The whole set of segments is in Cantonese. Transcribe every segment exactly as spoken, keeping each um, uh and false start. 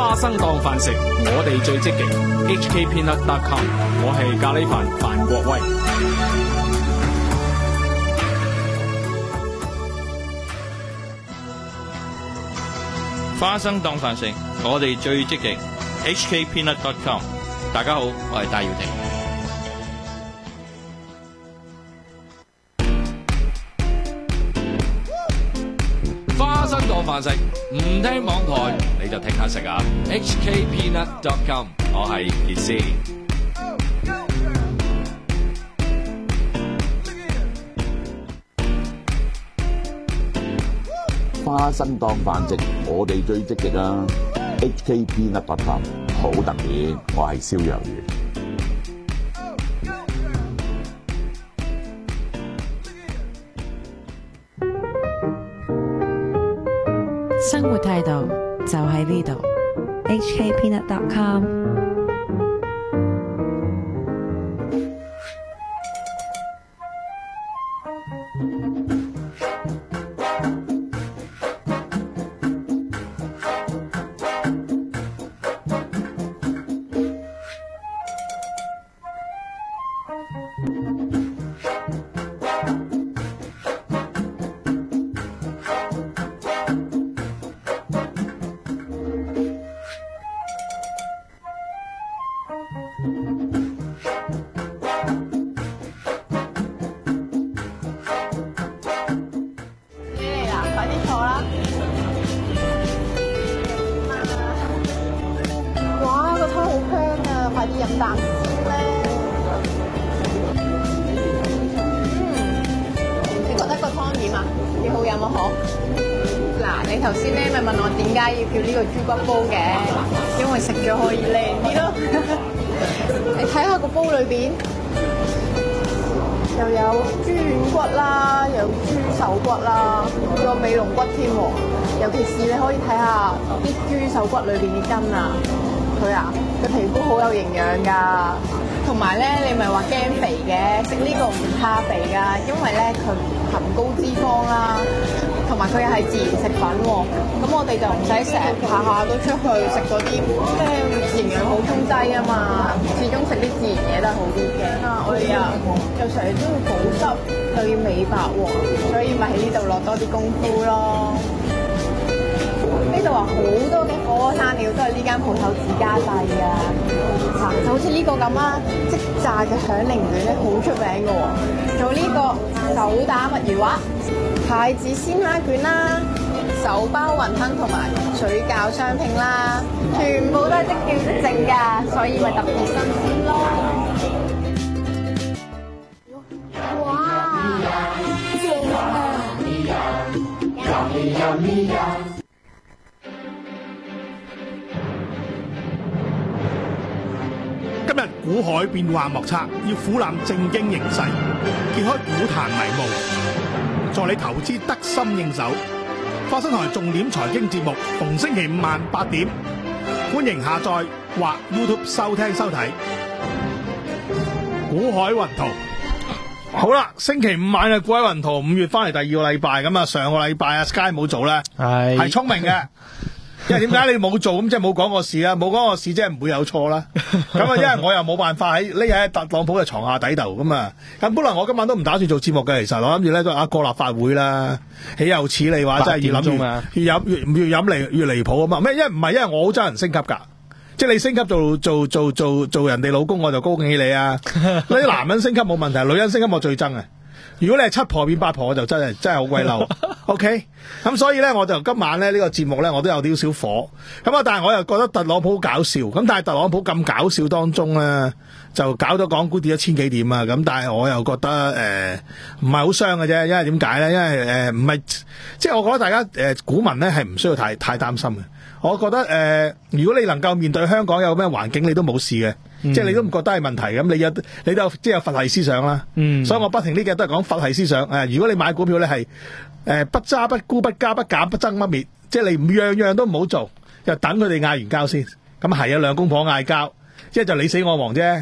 花生當飯食，我哋最積極。H K Peanut dot com， 我係咖喱飯范國威。 花生當飯食，我哋最積極。H K Peanut dot com， 大家好，我係戴耀廷。 花生當飯食，唔聽網台你就聽下食啊 ！H K Peanut dot com， 我係傑斯。 花生當飯食，我哋最積極啊 ！H K Peanut dot com， 好特別，我係蕭若元。 生活態度就喺呢度 ，H K Peanut dot com。 頭先咧咪問我點解要叫呢個豬骨煲嘅，因為食咗可以靚啲咯。你睇下個煲裏邊又有豬軟骨啦，有豬手骨啦，仲有尾龍骨添喎。尤其是你可以睇下啲豬手骨裏邊啲筋啊，佢啊嘅皮膚好有營養㗎。同埋咧，你咪話驚肥嘅，食呢個唔怕肥㗎，因為咧佢含高脂肪啦。同埋佢又係自然食品喎，咁我哋就唔使成日下下都出去食嗰啲咩營養補充劑啊嘛，始終食啲自然嘢都係好啲嘅。啊，我哋啊又成日都要保濕，又要美白喎，所以咪喺呢度落多啲功夫咯。呢度話好多嘅火鍋生料都係呢間鋪頭自家製㗎，嗱就好似呢個咁啊，即炸嘅響鈴卷咧好出名嘅喎，做呢個手打墨魚滑。蟹子鮮蝦卷啦，手包雲吞同埋水餃雙拼啦，全部都係即叫即整㗎，所以咪特別新鮮咯。哇！正啊！ 今日股海變幻莫測，要俯覽政經形勢，揭開股壇迷霧。助你投資得心應手，花生台重點財經節目，逢星期五晚八點，歡迎下載或 YouTube 收聽收睇。股海雲圖，好啦，星期五晚嘅股海雲圖，五月翻嚟第二個禮拜，咁啊上個禮拜啊 Sky 冇做咧，係係聰明嘅。因為點解你冇做咁即係冇講過事啦，冇講過事即係唔會有錯啦。咁啊，因為我又冇辦法喺匿喺特朗普嘅床下底度咁啊。咁本來我今晚都唔打算做節目嘅，其實我諗住咧都啊過立法會啦，豈有此理話真係越諗越越飲越越飲嚟越離譜啊嘛。咩？因為唔係因為我好憎人升級㗎，即係你升級做做做做做人哋老公我就高興起你啊。你啲男人升級冇問題，女人升級我最憎啊。如果你係七婆變八婆，我就真係真係好鬼嬲。OK， 咁所以咧，我就今晚咧呢、這個節目咧，我都有啲少火。咁啊，但係我又覺得特朗普好搞笑。咁但係特朗普咁搞笑當中咧，就搞咗港股跌一千幾點啊。咁但係我又覺得誒唔係好傷嘅啫。因為點解咧？因為誒唔係即係我覺得大家誒、呃、股民咧係唔需要太太擔心嘅。我覺得誒、呃，如果你能夠面對香港有咩環境，你都冇事嘅。嗯、即係你都唔覺得係問題咁，你有你都有即係有佛系思想啦。嗯，所以我不停呢幾日都係講佛系思想。誒、呃，如果你買股票咧係誒不揸不沽不加不減不增不滅，即係你唔樣樣都唔好做，就等佢哋嗌完交先。咁係啊，兩公婆嗌交，即係就你死我亡啫。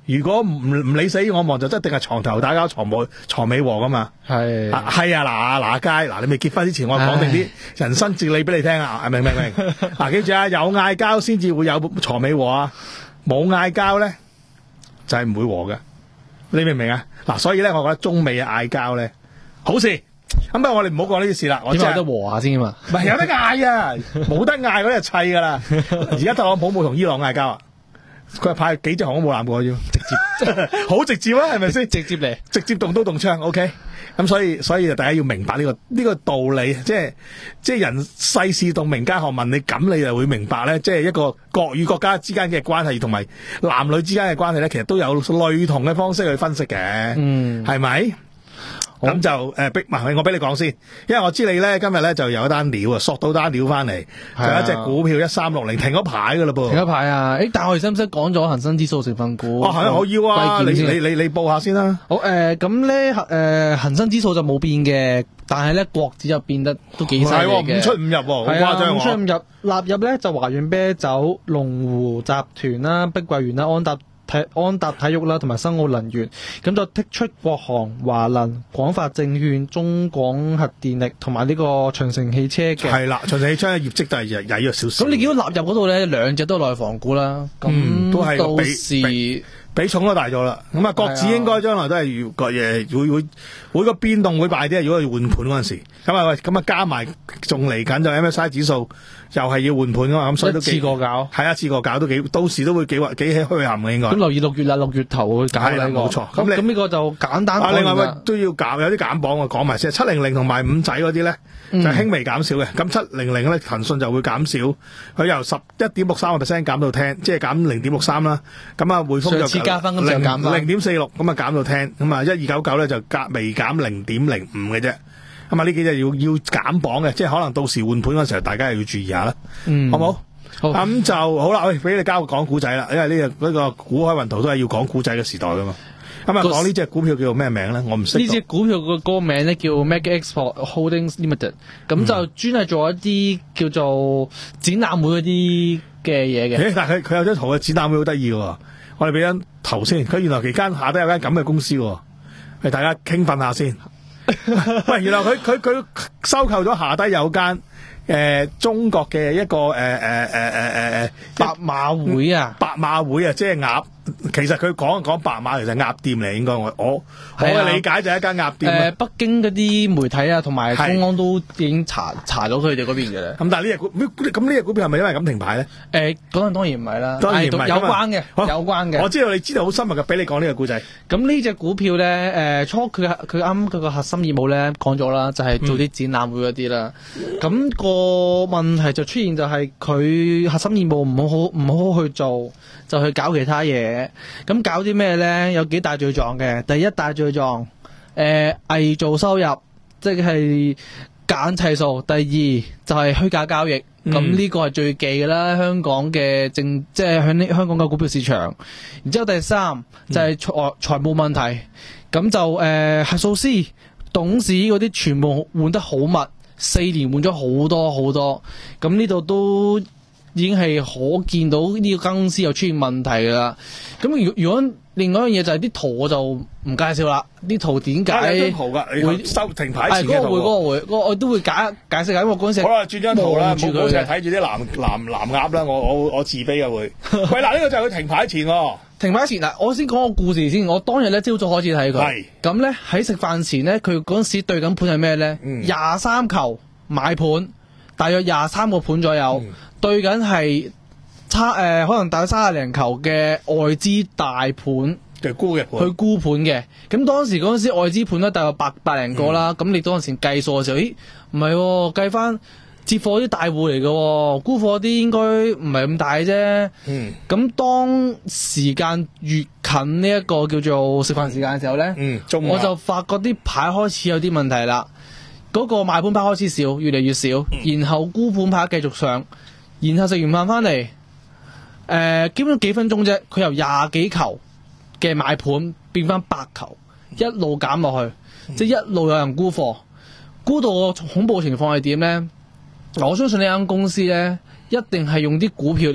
如果唔唔理死我亡，就一定係床頭打交床尾床尾和噶嘛。 係係啊，嗱嗱街嗱，你未結婚之前，我講定啲人生哲理俾你聽啊，明唔明？明嗱，記住啊，有嗌交先至會有床尾和啊，冇嗌交咧就係唔會和嘅。你明唔明啊？嗱，所以咧，我覺得中美嘅嗌交咧好事。咁不過我哋唔好講呢啲事啦，我真係得和下先嘛。 唔係有得嗌啊，冇得嗌嗰啲就砌噶啦。而家特朗普冇同伊朗嗌交啊，佢係派幾隻航空母艦過去啫，直接好直接啊，係咪先？ 直接嚟， 直接動刀動槍 ，OK。咁所以所以就大家要明白呢、這個呢、這個道理，即係即係人世事洞明家學問，你咁你就會明白咧，即係一個國與國家之間嘅關係，同埋男女之間嘅關係咧，其實都有類同嘅方式去分析嘅，嗯，係咪？咁就誒逼埋，我俾你講先，因為我知你咧今日咧就有一單料啊，索到單料翻嚟，就有一隻股票一三六零停咗牌噶啦噃， 停咗牌啊！誒，但係我哋使唔使講咗恒生指數成分股？ 哦，係啊，我要啊，你你你你報下先啦。 好誒，咁咧誒恒生指數就冇變嘅，但係咧國指就變得都幾犀利嘅， 五出五入喎，好誇張喎。 五出五入，納入咧就華潤啤酒、龍湖集團啦、碧桂園啦、安踏。安踏體育啦，同埋新奧能源，咁就剔出國航、華能、廣發證券、中廣核電力同埋呢個長城汽車嘅。 係啦，長城汽車嘅業績就係曳咗少少。 咁你見到納入嗰度咧，兩隻都係內房股啦。咁、嗯、 都係到時比重都大咗啦。咁啊，國指應該將來都係個嘢會會會個變動會大啲。如果要換盤嗰陣時，咁啊喂，咁啊加埋仲嚟緊就 M S C I 指數又係要換盤噶嘛，咁所以都幾一次過搞， 係一次過搞都幾，到時都會幾幾起虛冚嘅應該。 咁留意六月啦，六月頭去搞呢、這個， 冇錯。 咁咁呢個就簡單講、啊。 另外喂都要減，有啲減磅啊，講埋先。七零零同埋五仔嗰啲咧就輕微減少嘅。咁七零零咧騰訊就會減少，佢由十一點六三個 percent 減到聽，即係減零點六三啦。咁啊匯豐就加分咁就減翻零點四六，咁啊減到聽。咁啊一二九九咧就加微減零點零五嘅啫。咁啊呢幾隻要要減磅嘅，即係可能到時換盤嗰時候，大家又要注意下啦。嗯，好冇？好，咁就好啦。喂，俾你交講股仔啦，因為呢、這個呢、這個股海雲圖都係要講股仔嘅時代噶嘛。咁啊講呢隻股票叫做咩名咧？我唔識。呢隻股票個個名咧叫 Mega Export Holdings Limited，咁就專係做一啲叫做展覽會嗰啲嘅嘢嘅。 但係佢佢有張圖嘅展覽會好得意喎。我哋俾張圖先，佢原來期間下底有間咁嘅公司喎，係大家興奮下先。喂，原來佢佢佢收購咗下低有間誒、呃、中國嘅一個誒誒誒誒誒誒白馬會啊， 白馬會啊，即係鴨。其實佢講講白馬，其實鴨店嚟，應該我我我嘅理解就係一間鴨店。誒、 呃，北京嗰啲媒體啊，同埋公安都已經查查到佢哋嗰邊嘅啦。 咁但係呢隻股咁呢隻股票係咪因為咁停牌咧？誒、 呃，嗰陣當然唔係啦， 當然唔係有關嘅，有關嘅。 我知道你知道好深入嘅，俾你講呢個故仔。 咁呢隻股票咧，誒、呃、初佢佢啱佢個核心業務咧講咗啦，就係、是、做啲展覽會嗰啲啦。咁、嗯、個問題就出現就係佢核心業務唔好好唔好好去做，就去搞其他嘢。咁搞啲咩咧？有幾大罪狀嘅。第一大罪狀，誒、呃、偽造收入，即係揀砌數。第二就係、是、虛假交易。咁、嗯、呢個係最忌嘅啦，香港嘅政即係響呢香港嘅股票市場。然之後第三就係財財務問題。咁就誒核數師、董事嗰啲全部換得好密，四年換咗好多好多。咁呢度都已經係可見到呢個公司又出現問題㗎啦。咁如如果另外一樣嘢就係啲圖我就唔介紹啦。啲圖點解會收停牌前嘅圖？ 嗰個會嗰個會，我我都會解解釋下。因為嗰陣時好啦，轉張圖啦，冇冇成日睇住啲藍藍藍鴨啦。我我我自卑嘅會。喂，嗱呢個就係佢停牌前喎。 停牌前嗱，我先講個故事先。我當日咧朝早開始睇佢。係。咁咧喺食飯前咧，佢嗰陣時對緊盤係咩咧？廿三球買盤，大約廿三個盤左右。嗯對緊係差誒、呃，可能大約三十零球嘅外資大盤， 就沽嘅盤， 去沽盤嘅。咁當時嗰陣時外資盤咧大約百百零個啦。咁、嗯、你當時計數嘅時候，咦唔係、哦、計翻接貨啲大戶嚟嘅，沽貨啲應該唔係咁大啫。嗯。咁當時間越近呢一個叫做食飯時間嘅時候咧，嗯，我就發覺啲牌開始有啲問題啦。嗰、那個賣盤牌開始少，越嚟越少，嗯、然後沽盤牌繼續上。然後食完飯翻嚟，誒、呃，基本幾分鐘啫，佢由廿幾球嘅買盤變翻八球，一路減落去，嗯、即係一路有人沽貨，沽到個恐怖情況係點咧？我相信呢間公司咧，一定係用啲股票，你記得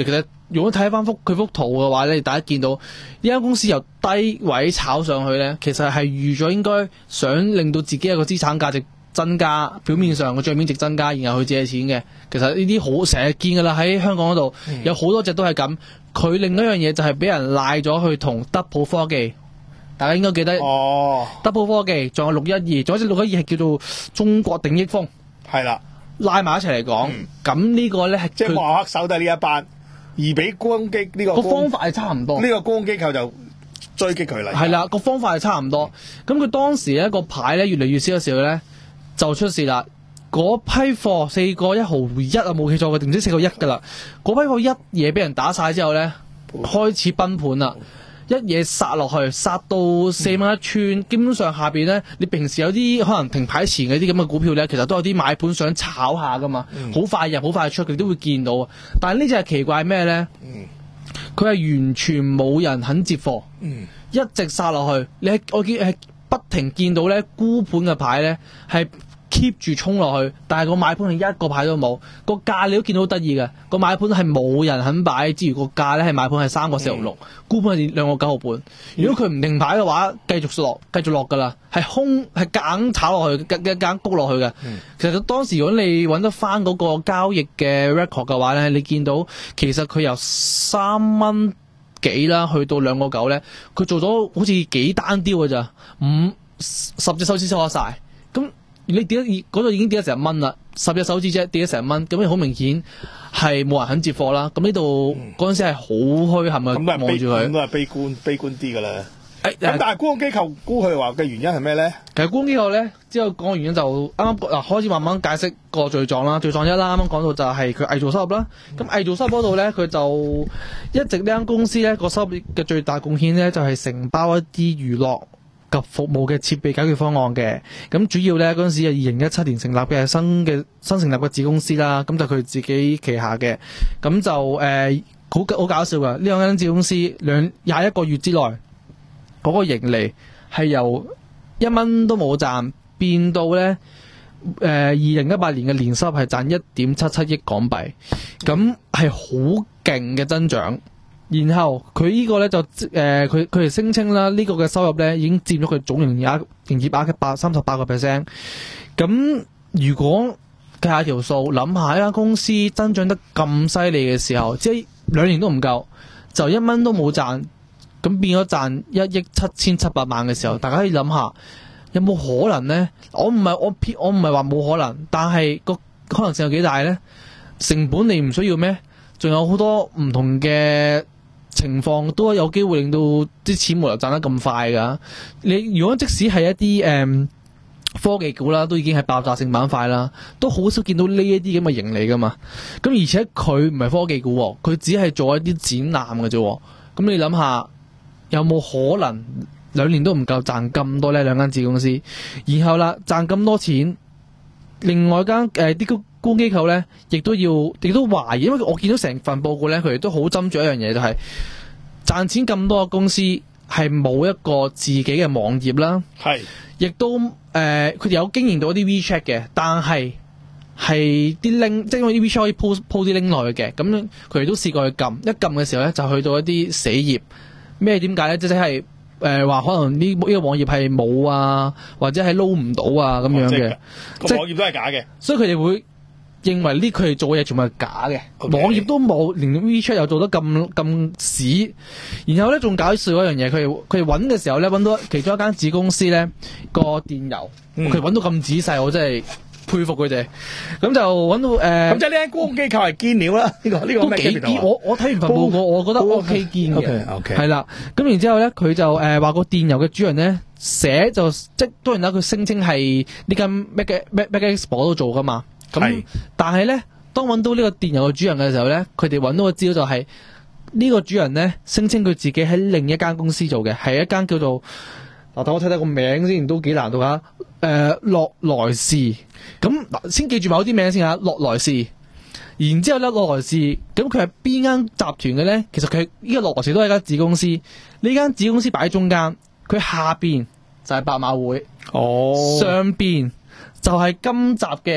如果睇翻幅佢幅圖嘅話咧，大家見到呢間公司由低位炒上去咧，其實係預咗應該想令到自己有個資產價值增加，表面上個帳面值增加，然後去借錢嘅。其實呢啲好成日見㗎啦，喺香港嗰度、嗯、有好多隻都係咁。佢另一樣嘢就係俾人賴咗去同德普科技，大家應該記得哦。德普科技仲有六一二，仲有一隻六一二係叫做中國鼎益豐，係啦，拉埋一齊嚟講，咁、嗯、呢個咧係即係幕後黑手都係呢一班，而俾攻擊呢個個方法係差唔多。呢、這個公機構就追擊佢嚟，係啦，個方法係差唔多。咁、嗯、佢當時咧個牌咧越嚟越少嘅時候咧，就出事啦。嗰批貨四個一毫一啊，冇記錯嘅，定唔知四個一噶啦。嗰批貨一嘢俾人打晒之後咧，開始崩盤啦，一嘢殺落去，殺到四蚊一串。基本上下邊咧，你平時有啲可能停牌前嗰啲咁嘅股票咧，其實都有啲買盤想炒下噶嘛，好、嗯、快入好快出，佢都會見到啊。但係呢隻係奇怪咩咧？佢、嗯、係完全冇人肯接貨、嗯，一直殺落去。你係我見係不停見到咧沽盤嘅牌咧係。keep 住衝落去，但係個買盤係一個牌都冇，個價你都見到好得意嘅，個買盤係冇人肯擺，之餘個價咧係買盤係三個四毫六，沽盤係兩個九毫半。如果佢唔停牌嘅話，繼續落，繼續落噶啦，係空係夾硬炒落去，夾夾硬谷落去嘅、嗯。其實當時如果你揾得翻嗰個交易嘅 record 嘅話咧，你見到其實佢由三蚊幾啦，去到兩個九咧，佢做咗好似幾單雕嘅咋，五十隻手指收得晒，咁。你跌咗嗰度已經跌咗成蚊啦，十隻手指啫跌咗成蚊，咁你好明顯係冇人肯接貨啦。咁呢度嗰陣時係好虛冚嘅，望住佢。咁都係悲觀悲觀啲㗎啦。咁、哎、但係沽空機構沽佢話嘅原因係咩咧？其實沽空機構咧之後講嘅原因就啱啱嗱開始慢慢解釋個罪狀啦，罪狀一啦，啱啱講到就係佢偽造收入啦。咁、嗯、偽造收入嗰度咧，佢就一直呢間公司咧個收入嘅最大貢獻咧就係承包一啲娛樂及服務嘅設備解決方案嘅，咁主要咧嗰陣時係二零一七年成立嘅新嘅新成立嘅子公司啦，咁就佢自己旗下嘅，咁就誒好好搞笑噶，呢兩間子公司兩廿一個月之內嗰、嗰個盈利係由一蚊都冇賺變到咧誒二零一八年嘅年收入係賺一點七七億港幣，咁係好勁嘅增長。然後佢呢個咧就誒佢佢哋聲稱啦，呢個嘅收入咧已經佔咗佢總營業額營業額嘅百三十八個 percent。咁如果計下條數，諗下一間公司增長得咁犀利嘅時候，即係兩年都唔夠，就一蚊都冇賺，咁變咗賺一億七千七百萬嘅時候，大家可以諗下有冇可能咧？我唔係我撇，我唔係話冇可能，但係個可能性有幾大咧？成本你唔需要咩？仲有好多唔同嘅情況都有機會令到啲錢冇理由賺得咁快噶。你如果即使係一啲誒、嗯、科技股啦，都已經係爆炸性板塊啦，都好少見到呢一啲咁嘅盈利噶嘛。咁而且佢唔係科技股，佢只係做一啲展覽嘅啫。咁你諗下，有冇可能兩年都唔夠賺咁多呢？兩間子公司，然後啦賺咁多錢，另外間誒啲公公機構咧，亦都要，亦都懷疑，因為我見到成份報告咧，佢哋都好斟酌一樣嘢，就係、是、賺錢咁多嘅公司係冇一個自己嘅網頁啦，係，亦都誒，佢、呃、哋有經營到一啲 WeChat 嘅，但係係啲 link，即係因為啲 WeChat 可以 post post 啲 link 落去嘅，咁佢哋都試過去撳，一撳嘅時候咧，就去到一啲死頁，咩點解咧？即係誒話可能呢呢個網頁係冇啊，或者係撈唔到啊咁樣嘅，個網頁都係假嘅，所以佢哋會認為呢佢哋做嘅嘢全部係假嘅，okay. 網頁都冇，連 WeChat 又做得咁咁屎，然後咧仲搞笑一樣嘢，佢哋佢哋揾嘅時候咧揾到其中一間子公司咧個電郵，佢揾、嗯、到咁仔細，我真係佩服佢哋。咁就揾到誒，咁、呃、即係呢間公共機構係堅料啦。呢、這個呢、這個都幾堅。我我睇完份報告，我覺得 OK 堅嘅，係啦。咁然之後咧，佢就誒話個電郵嘅主人咧寫就即當然啦，佢聲稱係呢間 Mega Mega Expo 都做噶嘛。咁，但係咧，當揾到呢個電郵嘅主人嘅時候咧，佢哋揾到個資料就係、是、呢、這個主人咧聲稱佢自己喺另一間公司做嘅，係一間叫做嗱，等我睇睇個名先，都幾難到吓。誒、呃，樂來氏，咁嗱，先記住某啲名先吓，樂來氏。然之後咧，樂來氏，咁佢係邊間集團嘅咧？其實佢呢個樂來氏都係一間子公司，呢間子公司擺喺中間，佢下邊就係百馬會，哦，上邊就係今集嘅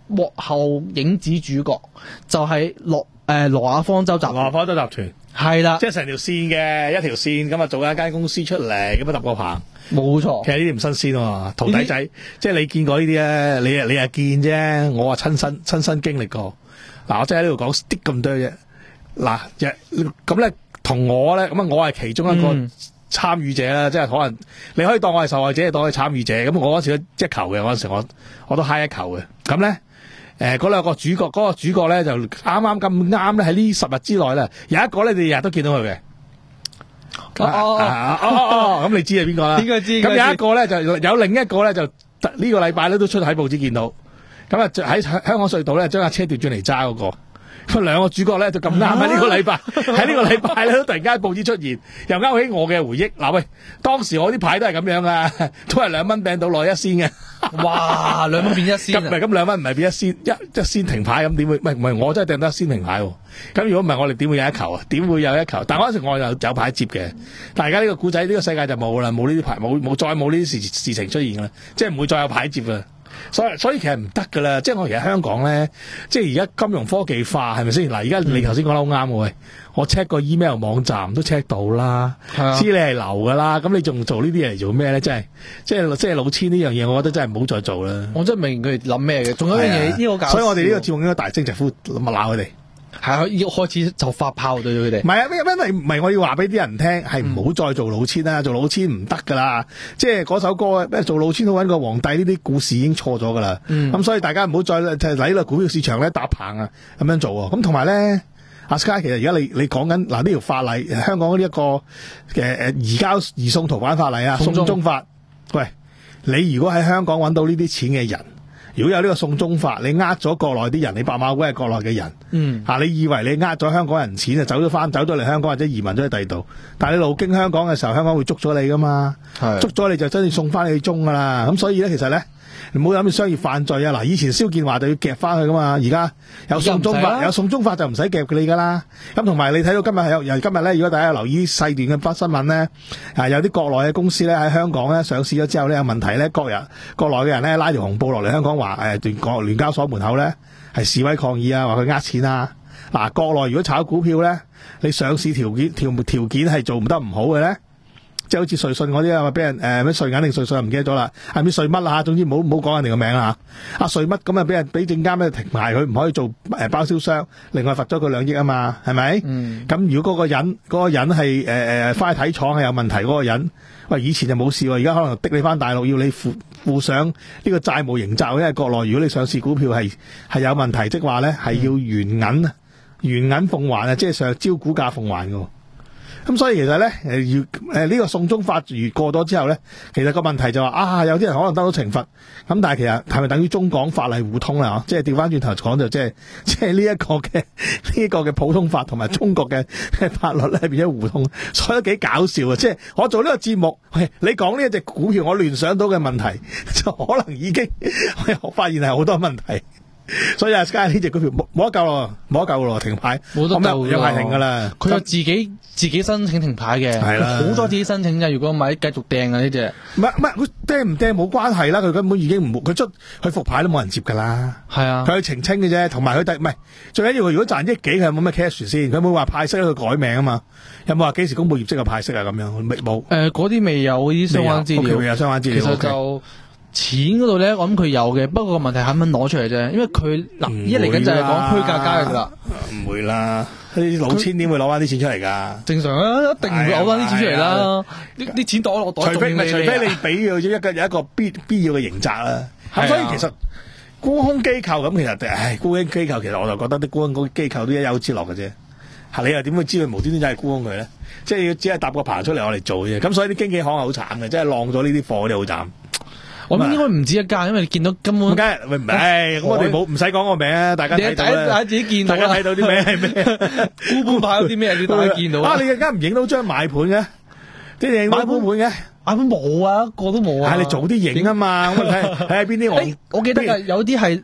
幕後影子主角，就係羅誒羅亞方舟集團。 羅亞方舟集團係啦， 即係成條線嘅一條線咁啊，做一間公司出嚟咁啊，搭個棚。 冇錯。 其實呢啲唔新鮮啊，徒弟仔，即係你見過呢啲咧，你啊你啊見啫，我啊親身親身經歷過。嗱，我真係喺呢度講啲咁多啫。嗱，咁咧同我咧，咁啊我係其中一個參與者啦，嗯、即係可能你可以當我係受害者，當我係參與者。咁我嗰時都一球嘅，嗰陣時我我都嗨一球嘅。咁咧。誒，嗰兩個主角，嗰、嗰個主角咧就啱啱咁啱咧喺呢十日之內咧，有一個咧你日日都見到佢嘅。 哦哦哦哦，咁你知係邊個啦？ 應該知。 咁有一個咧就有另一個咧就呢個禮拜咧都出喺報紙見到。咁啊喺香港隧道咧將架車調轉嚟揸嗰個。咁兩個主角咧就咁啱喺呢個禮拜喺呢個禮拜咧都突然間喺報紙出現，又勾起我嘅回憶。嗱喂，當時我啲牌都係咁樣噶，都係兩蚊餅到落一仙嘅。 哇！兩蚊變一仙， 唔係咁兩蚊唔係變一仙，一一仙停牌咁點會？唔係唔係我真係掟得一仙停牌喎。咁如果唔係我哋點會有一球啊？點會有一球？但嗰陣時我又有牌接嘅。但係而家呢個古仔呢個世界就冇啦，冇呢啲牌，冇冇再冇呢啲事事情出現啦，即係唔會再有牌接啦。所以所以其實唔得噶啦，即係我其實香港咧，即係而家金融科技化係咪先？嗱，而家你頭先講得好啱喎，喂，我 check 個 email 網站都 check 到啦，知你係流噶啦，咁你仲做呢啲嘢嚟做咩咧？真係，即係即係老千呢樣嘢，我覺得真係唔好再做啦。 我真係明佢哋諗咩嘅，仲有一樣嘢呢個搞笑， 所以我哋呢個節目應該大聲疾呼，咁啊鬧佢哋。 係啊，要開始就發炮對佢哋。 唔係啊，因為唔係我要話俾啲人聽，係唔好再做老千啦，做老千唔得噶啦。即係嗰首歌咩做老千好揾個皇帝呢啲故事已經錯咗噶啦。咁、嗯、所以大家唔好再喺呢個股票市場咧搭棚啊咁樣做啊。咁同埋咧，阿 Sky 其實而家你你講緊嗱呢條法例，香港呢、這、一個嘅誒移交移送逃犯法例啊，送中法。喂，你如果喺香港揾到呢啲錢嘅人，如果有呢個送中法，你呃咗國內啲人，你白馬會係國內嘅人，嗯，吓你以為你呃咗香港人錢就走咗翻，走咗嚟香港或者移民咗去第二度，但係你路經香港嘅時候，香港會捉咗你噶嘛，捉咗你就真係送翻你去中噶啦，咁所以咧，其實咧，你唔好諗住商業犯罪啊！嗱，以前蕭建華就要夾翻去噶嘛，而家有送中法，有送中法就唔使夾你噶啦。咁同埋你睇到今日係有，今日咧，如果大家有留意細段嘅新聞咧，啊有啲國內嘅公司咧喺香港咧上市咗之後咧有問題咧，各人國內嘅人咧拉條紅布落嚟香港話誒聯國聯交所門口咧係示威抗議啊，話佢呃錢啊。嗱，國內如果炒股票咧，你上市條件條條件係做唔得唔好嘅咧。即係好似瑞信嗰啲啊，俾人誒咩瑞銀定瑞信唔記得咗啦，係咪瑞乜啦？總之唔好唔好講人哋個名啦嚇。阿瑞乜咁啊，俾人俾證監咧停牌，佢唔可以做誒包銷商，另外罰咗佢兩億啊嘛，係咪？咁、嗯、如果嗰個人嗰、嗰個人係誒誒翻去睇廠係有問題，嗰個人喂以前就冇事喎，而家可能逼你翻大陸，要你負負上呢個債務刑責，因為國內如果你上市股票係係有問題，即係話咧係要原銀原銀奉還啊，即係上招股價奉還㗎。咁所以其實咧，誒要誒呢個送中法如過咗之後咧，其實個問題就話、是、啊，有啲人可能得到懲罰，咁但係其實係咪等於中港法例互通啦？即係調翻轉頭講就即係即係呢一個嘅呢、這個嘅普通法同埋中國嘅法律咧變咗互通，所以都幾搞笑啊！即係我做呢個節目，喂，你講呢一隻股票，我聯想到嘅問題就可能已經我發現係好多問題。所以啊 Sky 呢隻股票冇冇得救咯，冇得救咯，停牌冇得救， 有排停噶啦。 佢有自己自己申請停牌嘅，係啦，好多自己申請嘅。如果唔係繼續掟啊呢隻， 唔係唔係佢掟唔掟冇關係啦，佢根本已經唔佢出佢復牌都冇人接噶啦。係啊，佢去澄清嘅啫，同埋佢第唔係最緊要佢如果賺億幾，佢有冇咩 cash 先？佢冇話派息佢改名啊嘛？有冇話幾時公布業績嘅派息啊？咁樣冇。誒，嗰啲未有啲相關資料，未有相關資料。其實就。錢嗰度咧，我諗佢有嘅，不過個問題係肯唔肯攞出嚟啫。因為佢嗱，一嚟緊就係講虛假交易啦，唔會啦，啲老千點會攞翻啲錢出嚟噶？正常啊，一定唔會攞翻啲錢出嚟啦。啲啲錢袋落袋，除非唔係，除非你俾佢一個有一個必必要嘅刑責啦。咁所以其實沽空機構咁，其實唉，沽空機構其實我就覺得啲沽空機構都一丘之貉嘅啫。係你又點會知佢無端端真係沽空佢咧？即係要只係搭個棚出嚟我嚟做嘅啫。咁所以啲經紀行係好慘嘅，即係浪咗呢啲貨啲好慘。我諗應該唔止一間，因為你見到根本，梗係唔係？咁我哋冇唔使講個名啊，大家睇到啦。大家自己見到，大家睇到啲名係咩？沽盤牌有啲咩？你大家見到啊！你而家唔影到張買盤嘅，即係影到沽盤嘅，買盤冇啊，一個都冇啊。係你早啲影啊嘛，咁睇睇下邊啲我我記得㗎，有啲係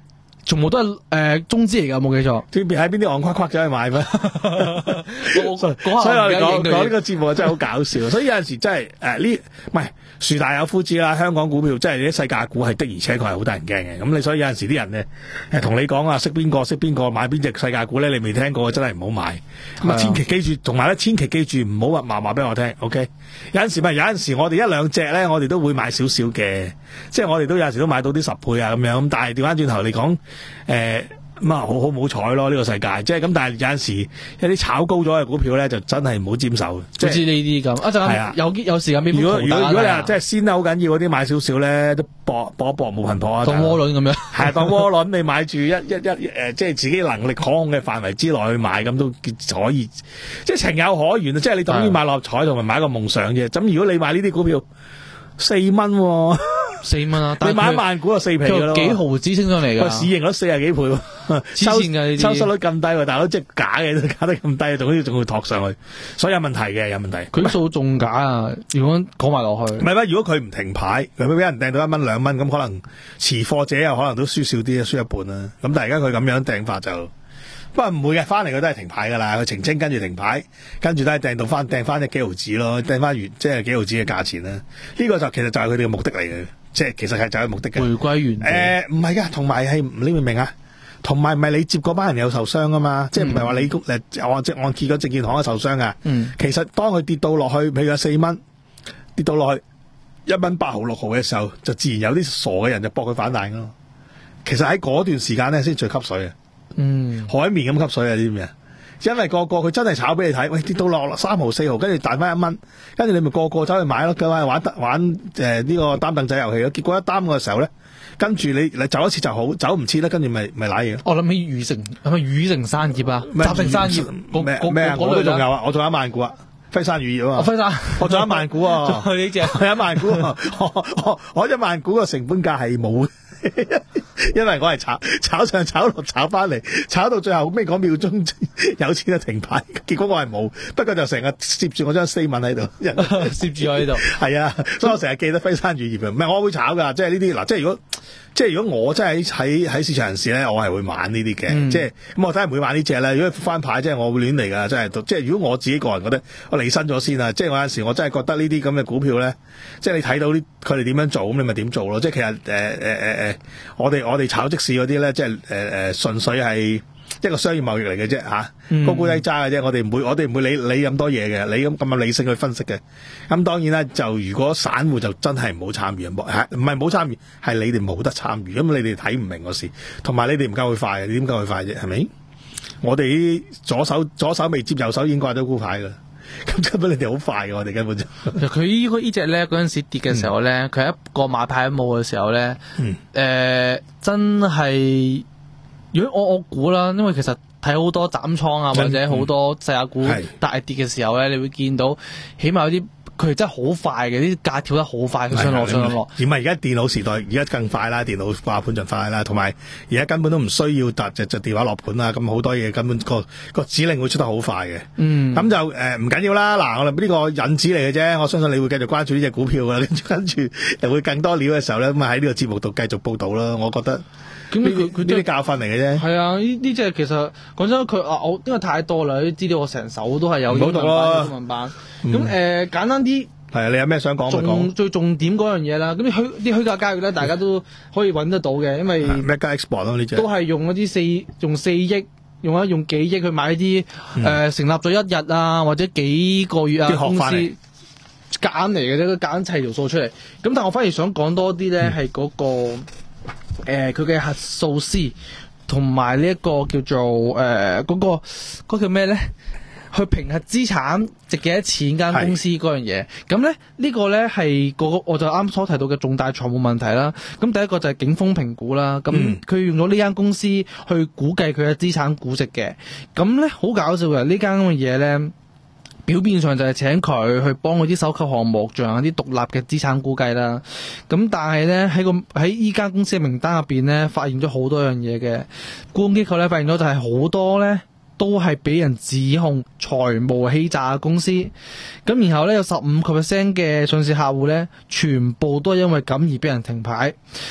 全部都係誒、呃、中資嚟㗎，冇記錯。 邊邊喺邊啲戇夸夸走去買咩？ 我所以我哋講講呢個節目真係好搞笑，所以有陣時真係誒呢唔係樹大有枯枝啦。香港股票真係啲世界股係的而且確係好得人驚嘅。咁你所以有陣時啲人咧誒同你講啊，識邊個識邊個買邊隻世界股咧，你未聽過真係唔好買。咁啊，千祈記住，同埋咧千祈記住唔好話話俾我聽。OK， 有陣時咪有陣時我哋一兩隻咧，我哋都會買少少嘅，即係我哋都有陣時都買到啲十倍啊咁樣。咁但係調翻轉頭嚟講，誒、呃。咁啊，好好冇彩咯！呢、這個世界，即係咁，但係有陣時有啲炒高咗嘅股票咧，就真係唔好沾手。即係好似呢啲咁，一陣有有時間俾如果如果如果你話即係先得好緊要嗰啲買少少咧，都搏搏一搏冇貧破啊！ 當窩輪咁樣， 係當窩輪，你買住一一一誒、呃，即係自己能力可控嘅範圍之內去買，咁都可以，即係情有可原啊！即係你等於買六合彩同埋買一個夢想啫。咁如果你買呢啲股票四蚊、哦。 四蚊啊！ 你買一萬股就四皮噶咯， 幾毫子升上嚟噶， 市盈率四十幾倍， 黐線噶， 收收率咁低喎，大佬即係假嘅，假得咁低，仲好似仲會托上去，所以有問題嘅，有問題。 佢數仲假啊！如果講埋落去， 唔係咩？如果佢唔停牌，佢俾人掟到一蚊兩蚊，咁可能持貨者又可能都輸少啲，輸一半啦。咁但係而家佢咁樣掟法就。不過唔會嘅，翻嚟佢都係停牌噶啦，佢澄清跟住停牌，跟住都係掟到翻掟翻隻幾毫子咯，掟翻原即係幾毫子嘅價錢啦。呢、這個就其實就係佢哋嘅目的嚟嘅，即係其實係就係目的嘅。 回歸原誒唔係噶，同埋係你明唔明啊？同埋唔係你接嗰班人有受傷啊嘛，嗯、即係唔係話你誒我即按揭嗰證券行有受傷噶。嗯，其實當佢跌到落去，譬如有四蚊跌到落去一蚊八毫六毫嘅時候，就自然有啲傻嘅人就搏佢反彈咯。其實喺嗰段時間咧先最吸水啊！嗯，海綿咁吸水啊！你知唔知啊？因為個個佢真係炒俾你睇，喂跌到落三毫四毫，跟住彈翻一蚊，跟住你咪個個走去買咯，咁玩玩玩誒呢、呃這個擔凳仔遊戲咯。結果一擔嘅時候咧，跟住你你走一次就好，走唔切啦，跟住咪咪瀨嘢。我諗起宇成係咪宇成山葉啊？集成山葉咩咩啊？我都仲有啊，我仲有一萬股啊，輝山乳業啊嘛。輝山，我仲有一萬股啊，仲有呢隻，係一萬股啊！我我我一萬股嘅成本價係冇。因為我係炒炒上炒落炒翻嚟，炒到最後尾嗰秒鐘有錢就停牌，結果我係冇，不過就成日攝住我張四文喺度，攝住我喺度，係啊，所以我成日記得輝山乳業嘅，唔係我會炒噶，即係呢啲嗱，即係如果即係如果我真係喺喺市場人士咧，我係會玩呢啲嘅，嗯、即係咁我真係唔會玩呢隻咧。如果翻牌，即係我會亂嚟噶，真係，即係如果我自己個人覺得我離身咗先啊，即係我有陣時我真係覺得呢啲咁嘅股票咧，即係你睇到啲佢哋點樣做，咁你咪點做咯。即係其實誒誒誒誒，我哋我哋炒即市嗰啲咧，即係誒誒純粹係一個商業貿易嚟嘅啫嚇，高高低揸嘅啫。我哋唔會，我哋唔會理理咁多嘢嘅，理咁咁嘅理性去分析嘅。咁當然啦，就如果散戶就真係唔好參與，唔係唔係唔好參與，係你哋冇得參與，咁你哋睇唔明個事，同埋你哋唔夠佢快，你點夠佢快啫？係咪？我哋左手左手未接右手已經掛咗股牌啦。咁根本你哋好快嘅，我哋根本就佢呢個呢隻咧嗰陣時跌嘅時候咧，佢、嗯、一個買牌冇嘅時候咧，誒、嗯呃、真係如果我我估啦，因為其實睇好多斬倉啊，或者好多細價股大跌嘅時候咧，你會見到起碼有啲。佢真係好快嘅，啲價跳得好快，佢上落上落。 點啊？而家電腦時代，而家更快啦，電腦掛盤就快啦，同埋而家根本都唔需要搭隻隻電話落盤啦，咁好多嘢根本個個指令會出得好快嘅。嗯，咁就誒唔緊要啦。嗱，我哋呢個引子嚟嘅啫，我相信你會繼續關注呢隻股票㗎，跟住跟住又會更多料嘅時候咧，咁啊喺呢個節目度繼續報導啦。我覺得。咁佢佢啲教訓嚟嘅啫。係啊，呢呢隻其實講真，佢啊我因為太多啦，啲資料我成手都係有英文版、中文版。咁誒、嗯呃、簡單啲。係啊，你有咩想講咪講？最重點嗰樣嘢啦，咁啲虛啲虛假交易咧，大家都可以揾得到嘅，因為 Mega Export 咯呢隻。 都係用嗰啲四用四億，用一用幾億去買啲誒、嗯呃、成立咗一日啊，或者幾個月啊公司揀嚟嘅啫，佢揀砌條數出嚟。咁但係我反而想講多啲咧，係嗰、嗰個。誒佢嘅核數師同埋呢一個叫做誒嗰、呃嗰個嗰、嗰個、叫咩咧？去評核資產值幾多錢間公司嗰樣嘢。咁咧呢、呢個咧係個我就啱所提到嘅重大財務問題啦。咁第一個就係警方評估啦。咁佢用咗呢間公司去估計佢嘅資產估值嘅。咁咧好搞笑嘅呢間咁嘅嘢咧。表面上就係請佢去幫嗰啲收購項目進行一啲獨立嘅資產估計啦。咁但係咧喺個喺依間公司嘅名單入邊咧，發現咗好多樣嘢嘅。沽空機構咧發現咗就係好多咧都係俾人指控財務欺詐嘅公司。咁然後咧有十五個 percent 嘅上市客戶咧，全部都係因為咁而俾人停牌。而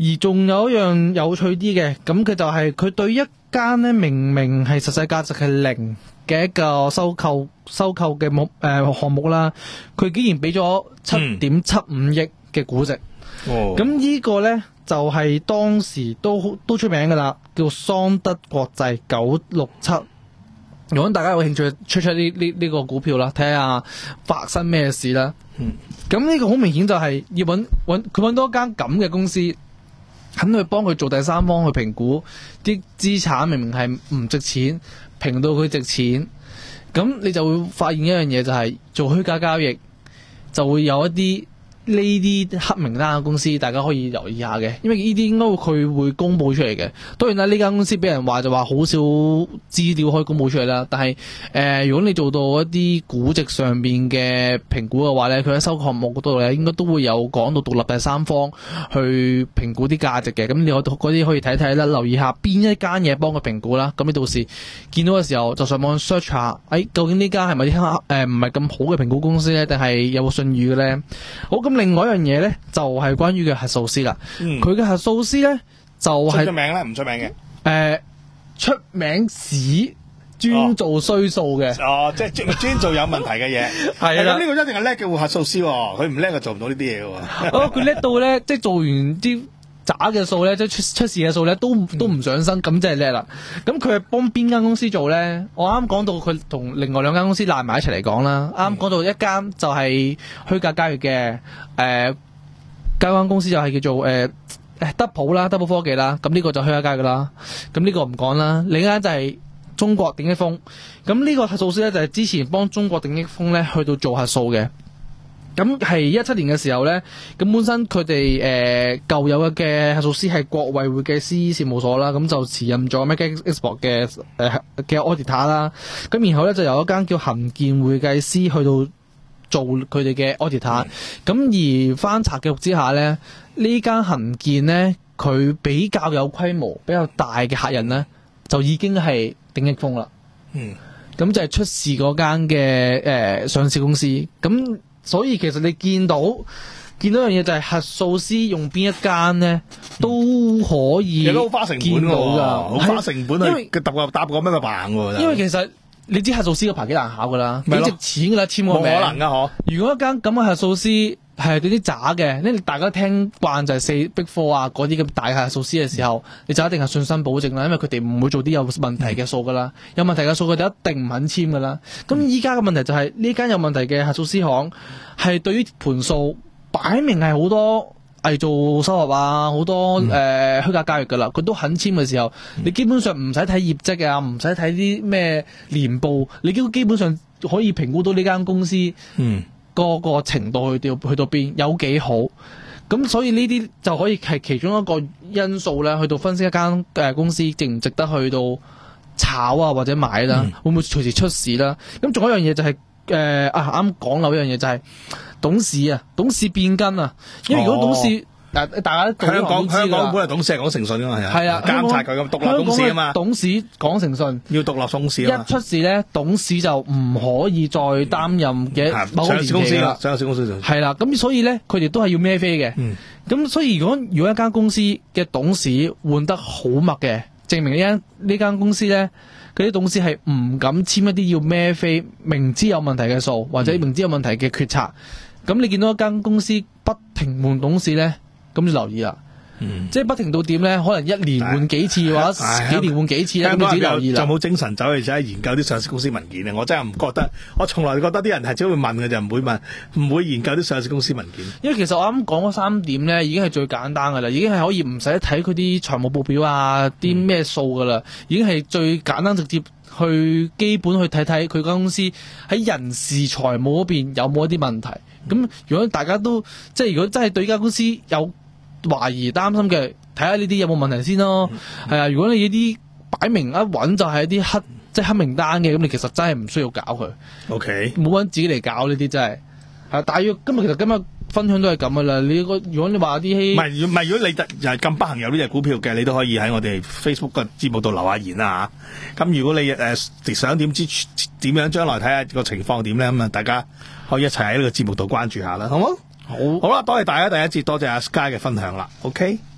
而仲有一樣有趣啲嘅，咁佢就係佢對一間咧明明係實際價值係零嘅一個收購收購嘅目誒項目啦，佢竟然俾咗七點七五億嘅估值。 哦， 咁呢個咧就係、是、當時都都出名噶啦，叫桑德國際九六七。如果大家有興趣出出呢呢呢個股票啦，睇下發生咩事啦。 嗯， 咁呢個好明顯就係要揾揾佢揾多間咁嘅公司，肯去幫佢做第三方去評估啲資產，明明係唔值錢，評到佢值錢。咁你就會發現一樣嘢，就係做虛假交易就會有一啲呢啲黑名單嘅公司，大家可以留意下嘅，因為呢啲應該佢會公佈出嚟嘅。當然啦，呢間公司俾人話就話好少資料可以公佈出嚟啦。但係誒、呃，如果你做到一啲估值上面嘅評估嘅話咧，佢喺收購項目嗰度咧，應該都會有講到獨立第三方去評估啲價值嘅。咁你嗰啲可以睇睇啦，留意下邊一間嘢幫佢評估啦。咁你到時見到嘅時候就上網 search 下，誒、哎、究竟呢間係咪啲誒唔係咁好嘅評估公司咧，定係有信譽嘅咧？好，咁另外一樣嘢咧，就係、是、關於嘅核數師啦。佢嘅、嗯、核數師咧，就係、是、 出名咧，唔出名嘅。誒、 呃，出名屎，專做衰數嘅。 哦，即係專專做有問題嘅嘢。係啦，呢個一定係叻嘅核數師，佢唔叻就做唔到呢啲嘢嘅。 哦，佢叻到咧，即係做完啲渣嘅數咧，即係出出事嘅數咧，都都唔上身，咁真係叻啦。咁佢係幫邊間公司做咧？我啱講到佢同另外兩間公司賴埋一齊嚟講啦。啱講到一間就係虛假交易嘅，誒、呃，間公司就係叫做誒誒德普啦，德普科技啦。咁呢個就虛假交易啦。咁呢個唔講啦。另一間就係中國鼎益豐。咁呢個核數師咧就係之前幫中國鼎益豐咧去到做核數嘅。咁係一七年嘅時候咧，咁本身佢哋誒舊有嘅核數師係國衛會計師事務所啦，咁就辭任咗 Mac Export 嘅誒嘅 auditor 啦。咁然後咧就有一間叫恒健會計師去到做佢哋嘅 auditor。咁而翻查記錄之下咧，呢間恒健咧佢比較有規模、比較大嘅客人咧，就已經係鼎益豐啦。嗯，咁就係出事嗰間嘅誒上市公司咁。所以其實你見到見到樣嘢就係核數師用邊一間咧都可以見到㗎，好花成本去佢搭個搭個咩嘅棚喎。 因為其實你知核數師個牌幾難考㗎啦，幾值錢㗎啦，簽個名。 冇可能㗎嗬！ 如果一間咁嘅核數師係對啲渣嘅，你大家聽慣就係四Big Four啊嗰啲咁大核數師嘅時候，你就一定係信心保證啦，因為佢哋唔會做啲有問題嘅數㗎啦，有問題嘅數佢哋一定唔肯簽㗎啦。咁依家嘅問題就係呢間有問題嘅核數師行係對於盤數擺明係好多偽造收入啊，好多誒、嗯呃、虛假交易㗎啦，佢都肯簽嘅時候，你基本上唔使睇業績啊，唔使睇啲咩年報，你都基本上可以評估到呢間公司嗯。個個程度去到去到邊有幾好，咁所以呢啲就可以係其中一個因素咧，去到分析一間誒公司值唔值得去到炒啊或者買啦，嗯、會唔會隨時出事啦？咁仲有一樣嘢就係、是、誒、呃、啊啱講漏一樣嘢就係董事啊，董事變更啊，因為如果董事。哦嗱，大家香港香港本嚟董事係講誠信㗎嘛，係啊，監察佢咁獨立董事啊嘛， 董事講誠信， 要獨立董事啊嘛， 一出事咧，董事就唔可以再擔任嘅某個年期啦， 上市公司就係啦，咁所以咧，佢哋都係要孭飛嘅，咁、嗯、所以如果如果一間公司嘅董事換得好密嘅，證明呢間呢間公司咧，佢啲董事係唔敢簽一啲要孭飛，明知有問題嘅數，或者明知有問題嘅決策，咁、嗯、你見到一間公司不停換董事咧。咁就留意啦，嗯、即係不停到點咧？可能一年換幾次嘅話，唉幾年換幾次咧，咁你自己留意啦。 就冇精神走去走去研究啲上市公司文件啊！我真係唔覺得，我從來覺得啲人係只會問嘅，就唔會問，唔會研究啲上市公司文件。 因為其實我啱講嗰三點咧，已經係最簡單噶啦，已經係可以唔使睇佢啲財務報表啊，啲咩數噶啦，已經係最簡單直接去基本去睇睇佢間公司喺人事財務嗰邊有冇一啲問題。咁、嗯、如果大家都即係如果真係對呢間公司有懷疑擔心嘅，睇下呢啲有冇問題先咯。係、嗯、啊，如果你呢啲擺明一揾就係一啲黑即係黑名單嘅，咁你其實真係唔需要搞佢。O K，冇揾自己嚟搞呢啲真係。係，大約今日其實今日分享都係咁噶啦。你個如果你話啲唔係唔係，如果你又係咁不幸有呢隻股票嘅，你都可以喺我哋 Facebook 嘅節目度留下言啦嚇。咁如果你誒、呃、想點知點樣將來睇下個情況點咧，咁啊大家可以一齊喺呢個節目度關注下啦，好冇？好，好啦，多謝大家第一節，多謝阿 Sky 嘅分享啦。OK。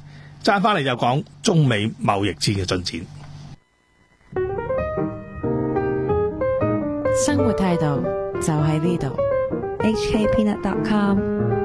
爭翻嚟就講中美貿易戰嘅進展。 生活態度就喺呢度。H K Peanut dot com